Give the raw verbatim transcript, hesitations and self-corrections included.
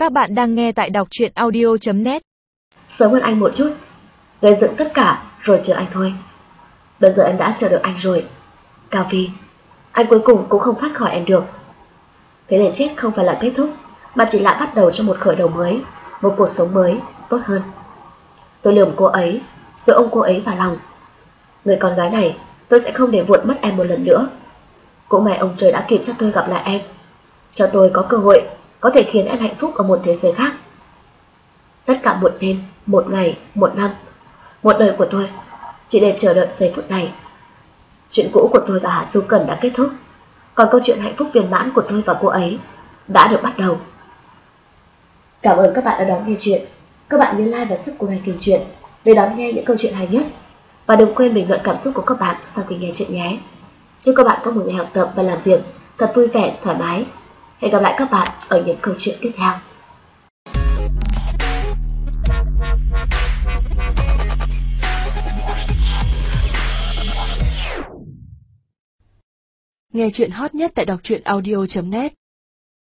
Các bạn đang nghe tại đọc truyện audio chấm net. Sớm hơn anh một chút, gây dựng tất cả rồi chờ anh thôi. Bây giờ em đã chờ được anh rồi. Cao Phi, anh cuối cùng cũng không thoát khỏi em được. Thế nên chết không phải là kết thúc, mà chỉ là bắt đầu cho một khởi đầu mới, một cuộc sống mới, tốt hơn. Tôi lườm cô ấy, rồi ôm cô ấy vào lòng. Người con gái này, tôi sẽ không để vụn mất em một lần nữa. Cũng may ông trời đã kịp cho tôi gặp lại em, cho tôi có cơ hội có thể khiến em hạnh phúc ở một thế giới khác. Tất cả một đêm, một ngày, một năm, một đời của tôi chỉ để chờ đợi giây phút này. Chuyện cũ của tôi và Hạ Du Cần đã kết thúc, còn câu chuyện hạnh phúc viên mãn của tôi và cô ấy đã được bắt đầu. Cảm ơn các bạn đã đón nghe chuyện. Các bạn nhớ like và subscribe kênh truyện để đón nghe những câu chuyện hay nhất. Và đừng quên bình luận cảm xúc của các bạn sau khi nghe chuyện nhé. Chúc các bạn có một ngày học tập và làm việc thật vui vẻ, thoải mái. Hẹn gặp lại các bạn ở những câu chuyện tiếp theo. Nghe chuyện hot nhất tại đọc truyện audio chấm net.